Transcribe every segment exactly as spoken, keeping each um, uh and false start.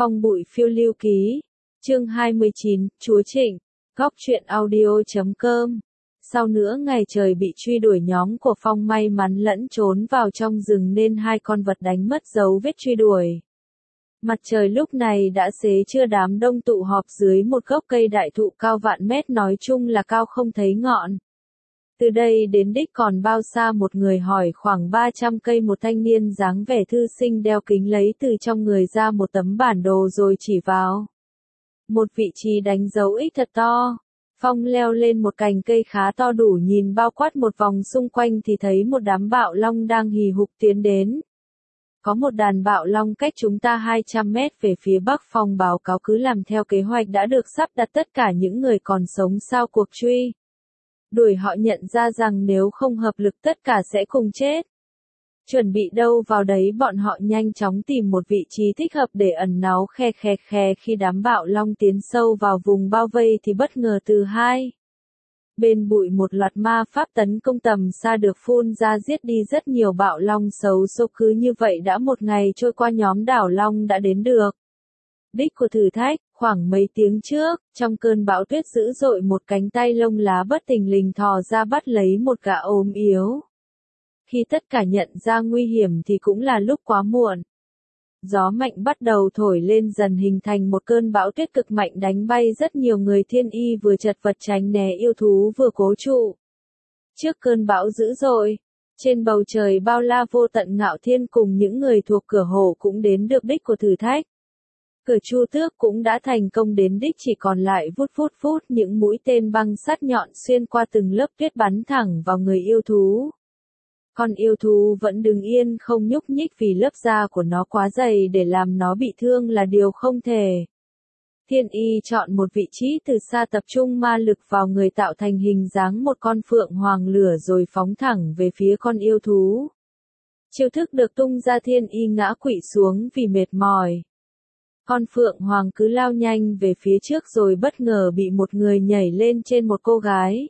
Phong Bụi Phiêu Lưu Ký, chương hai mươi chín, Chúa Trịnh, Góc truyện audio chấm com. Sau nửa ngày trời bị truy đuổi, nhóm của Phong may mắn lẫn trốn vào trong rừng nên hai con vật đánh mất dấu vết truy đuổi. Mặt trời lúc này đã xế trưa, đám đông tụ họp dưới một gốc cây đại thụ cao vạn mét, nói chung là cao không thấy ngọn. Từ đây đến đích còn bao xa? Một người hỏi. Khoảng ba trăm cây. Một thanh niên dáng vẻ thư sinh đeo kính lấy từ trong người ra một tấm bản đồ rồi chỉ vào một vị trí đánh dấu X thật to. Phong leo lên một cành cây khá to, đủ nhìn bao quát một vòng xung quanh thì thấy một đám bạo long đang hì hục tiến đến. Có một đàn bạo long cách chúng ta hai trăm mét về phía bắc. Phong báo cáo cứ làm theo kế hoạch đã được sắp đặt, tất cả những người còn sống sau cuộc truy đuổi họ nhận ra rằng nếu không hợp lực tất cả sẽ cùng chết. Chuẩn bị đâu vào đấy, bọn họ nhanh chóng tìm một vị trí thích hợp để ẩn náu. Khe khe khe khi đám bạo long tiến sâu vào vùng bao vây thì bất ngờ từ hai bên bụi một loạt ma pháp tấn công tầm xa được phun ra, giết đi rất nhiều bạo long xấu số. Cứ như vậy đã một ngày trôi qua, nhóm đảo long đã đến được đích của thử thách. Khoảng mấy tiếng trước, trong cơn bão tuyết dữ dội, một cánh tay lông lá bất thình lình thò ra bắt lấy một gã ốm yếu. Khi tất cả nhận ra nguy hiểm thì cũng là lúc quá muộn. Gió mạnh bắt đầu thổi lên, dần hình thành một cơn bão tuyết cực mạnh đánh bay rất nhiều người. Thiên Y vừa chật vật tránh né yêu thú vừa cố trụ trước cơn bão dữ dội. Trên bầu trời bao la vô tận, Ngạo Thiên cùng những người thuộc cửa hổ cũng đến được đích của thử thách. Cửa Chu Tước cũng đã thành công đến đích, chỉ còn lại vút vút vút những mũi tên băng sắt nhọn xuyên qua từng lớp tuyết bắn thẳng vào người yêu thú. Con yêu thú vẫn đứng yên không nhúc nhích vì lớp da của nó quá dày, để làm nó bị thương là điều không thể. Thiên Y chọn một vị trí từ xa, tập trung ma lực vào người tạo thành hình dáng một con phượng hoàng lửa rồi phóng thẳng về phía con yêu thú. Chiêu thức được tung ra, Thiên Y ngã quỵ xuống vì mệt mỏi. Con phượng hoàng cứ lao nhanh về phía trước rồi bất ngờ bị một người nhảy lên trên một cô gái.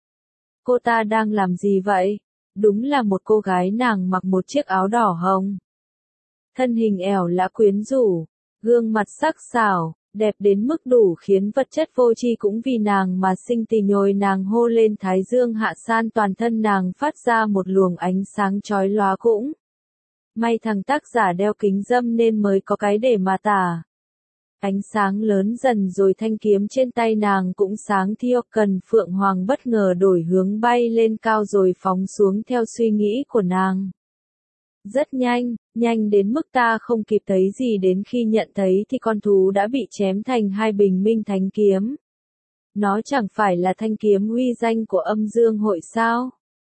Cô ta đang làm gì vậy? Đúng là một cô gái, nàng mặc một chiếc áo đỏ hồng. Thân hình ẻo lả quyến rũ, gương mặt sắc sảo, đẹp đến mức đủ khiến vật chất vô tri cũng vì nàng mà sinh tỳ nhồi. Nàng hô lên thái dương hạ san, toàn thân nàng phát ra một luồng ánh sáng chói lóa. Cũng may thằng tác giả đeo kính râm nên mới có cái để mà tả. Ánh sáng lớn dần rồi thanh kiếm trên tay nàng cũng sáng theo. Cần phượng hoàng bất ngờ đổi hướng bay lên cao rồi phóng xuống theo suy nghĩ của nàng. Rất nhanh, nhanh đến mức ta không kịp thấy gì, đến khi nhận thấy thì con thú đã bị chém thành hai. Bình minh thánh kiếm. Nó chẳng phải là thanh kiếm uy danh của Âm Dương hội sao?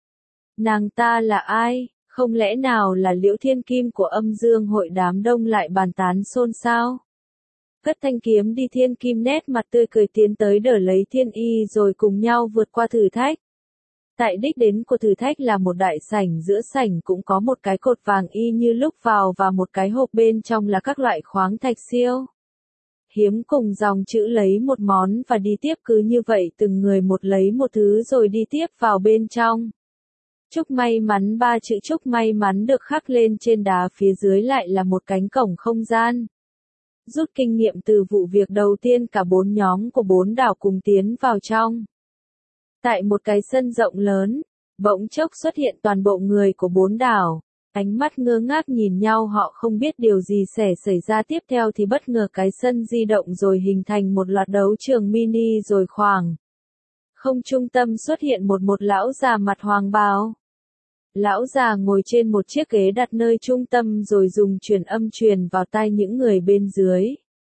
Nàng ta là ai? Không lẽ nào là Liễu Thiên Kim của Âm Dương hội? Đám đông lại bàn tán xôn xao. Cất thanh kiếm đi. Thiên Kim nét mặt tươi cười tiến tới đỡ lấy Thiên Y rồi cùng nhau vượt qua thử thách. Tại đích đến của thử thách là một đại sảnh, giữa sảnh cũng có một cái cột vàng y như lúc vào và một cái hộp bên trong là các loại khoáng thạch siêu hiếm cùng dòng chữ lấy một món và đi tiếp. Cứ như vậy từng người một lấy một thứ rồi đi tiếp vào bên trong. Chúc may mắn, ba chữ chúc may mắn được khắc lên trên đá, phía dưới lại là một cánh cổng không gian. Rút kinh nghiệm từ vụ việc đầu tiên, cả bốn nhóm của bốn đảo cùng tiến vào trong. Tại một cái sân rộng lớn, bỗng chốc xuất hiện toàn bộ người của bốn đảo. Ánh mắt ngơ ngác nhìn nhau, họ không biết điều gì sẽ xảy ra tiếp theo thì bất ngờ cái sân di động rồi hình thành một loạt đấu trường mini, rồi khoảng không trung tâm xuất hiện một một lão già mặt hoàng bào. Lão già ngồi trên một chiếc ghế đặt nơi trung tâm rồi dùng truyền âm truyền vào tai những người bên dưới.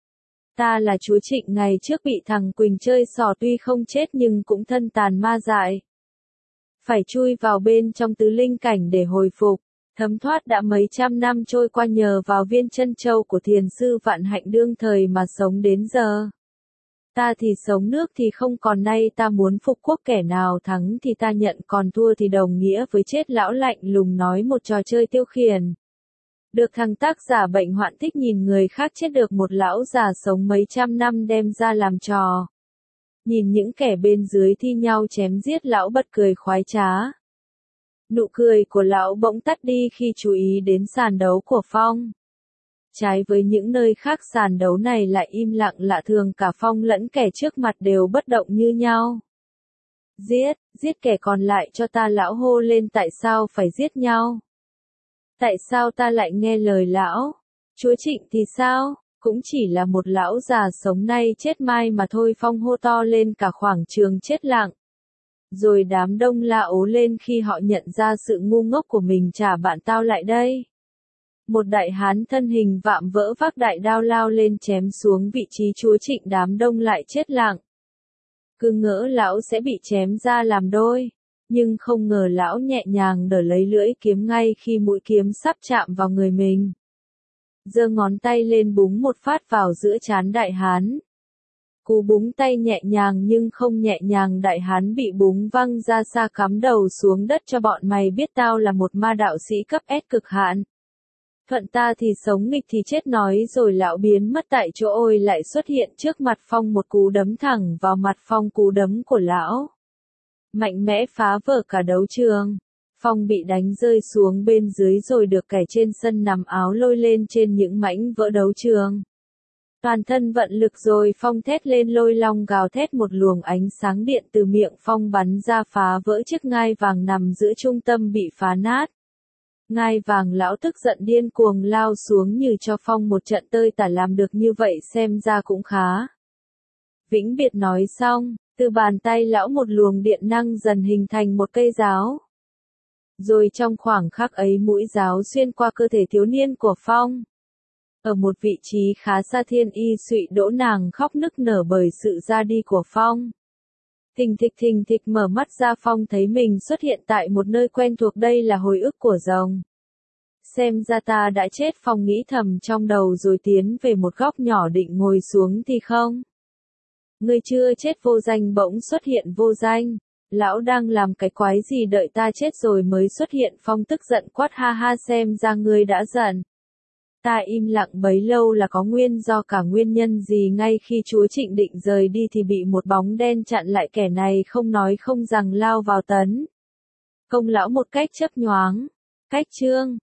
Ta là chúa Trịnh, ngày trước bị thằng Quỳnh chơi xỏ, tuy không chết nhưng cũng thân tàn ma dại. Phải chui vào bên trong tứ linh cảnh để hồi phục. Thấm thoát đã mấy trăm năm trôi qua, nhờ vào viên chân châu của thiền sư Vạn Hạnh đương thời mà sống đến giờ. Ta thì sống nước thì không còn, nay ta muốn phục quốc, kẻ nào thắng thì ta nhận, còn thua thì đồng nghĩa với chết. Lão lạnh lùng nói, một trò chơi tiêu khiển. Được thằng tác giả bệnh hoạn thích nhìn người khác chết, được một lão già sống mấy trăm năm đem ra làm trò. Nhìn những kẻ bên dưới thi nhau chém giết, lão bật cười khoái trá. Nụ cười của lão bỗng tắt đi khi chú ý đến sàn đấu của Phong. Trái với những nơi khác sàn đấu này lại im lặng lạ thường, cả Phong lẫn kẻ trước mặt đều bất động như nhau. Giết, giết kẻ còn lại cho ta, lão hô lên. Tại sao phải giết nhau? Tại sao ta lại nghe lời lão? Chúa Trịnh thì sao? Cũng chỉ là một lão già sống nay chết mai mà thôi. Phong hô to lên, cả khoảng trường chết lặng. Rồi đám đông la ố lên khi họ nhận ra sự ngu ngốc của mình. Trả bạn tao lại đây. Một đại hán thân hình vạm vỡ vác đại đao lao lên chém xuống vị trí Chúa Trịnh. Đám đông lại chết lặng. Cứ ngỡ lão sẽ bị chém ra làm đôi. Nhưng không ngờ lão nhẹ nhàng đỡ lấy lưỡi kiếm ngay khi mũi kiếm sắp chạm vào người mình. Giơ ngón tay lên búng một phát vào giữa trán đại hán. Cú búng tay nhẹ nhàng nhưng không nhẹ nhàng, đại hán bị búng văng ra xa, cắm đầu xuống đất. Cho bọn mày biết tao là một ma đạo sĩ cấp S cực hạn. Thuận ta thì sống, nghịch thì chết. Nói rồi lão biến mất tại chỗ. Ôi lại xuất hiện trước mặt Phong, một cú đấm thẳng vào mặt Phong. Cú đấm của lão mạnh mẽ phá vỡ cả đấu trường. Phong bị đánh rơi xuống bên dưới rồi được kẻ trên sân nằm áo lôi lên trên những mảnh vỡ đấu trường. Toàn thân vận lực rồi Phong thét lên, lôi long gào thét, một luồng ánh sáng điện từ miệng Phong bắn ra phá vỡ chiếc ngai vàng nằm giữa trung tâm bị phá nát. Ngai vàng lão tức giận điên cuồng lao xuống như cho Phong một trận tơi tả. Làm được như vậy xem ra cũng khá. Vĩnh biệt nói xong, từ bàn tay lão một luồng điện năng dần hình thành một cây giáo. Rồi trong khoảng khắc ấy mũi giáo xuyên qua cơ thể thiếu niên của Phong. Ở một vị trí khá xa, Thiên Y Sụy đỗ, nàng khóc nức nở bởi sự ra đi của Phong. Thình thịch thình thịch mở mắt ra, Phong thấy mình xuất hiện tại một nơi quen thuộc. Đây là hồi ức của rồng. Xem ra ta đã chết, Phong nghĩ thầm trong đầu rồi tiến về một góc nhỏ định ngồi xuống thì không. Ngươi chưa chết. Vô Danh bỗng xuất hiện. Vô Danh, lão đang làm cái quái gì, đợi ta chết rồi mới xuất hiện. Phong tức giận quát, ha ha, xem ra ngươi đã giận. Ta im lặng bấy lâu là có nguyên do. Cả nguyên nhân gì? Ngay khi Chúa Trịnh định rời đi thì bị một bóng đen chặn lại. Kẻ này không nói không rằng lao vào tấn công lão một cách chớp nhoáng. Cách chương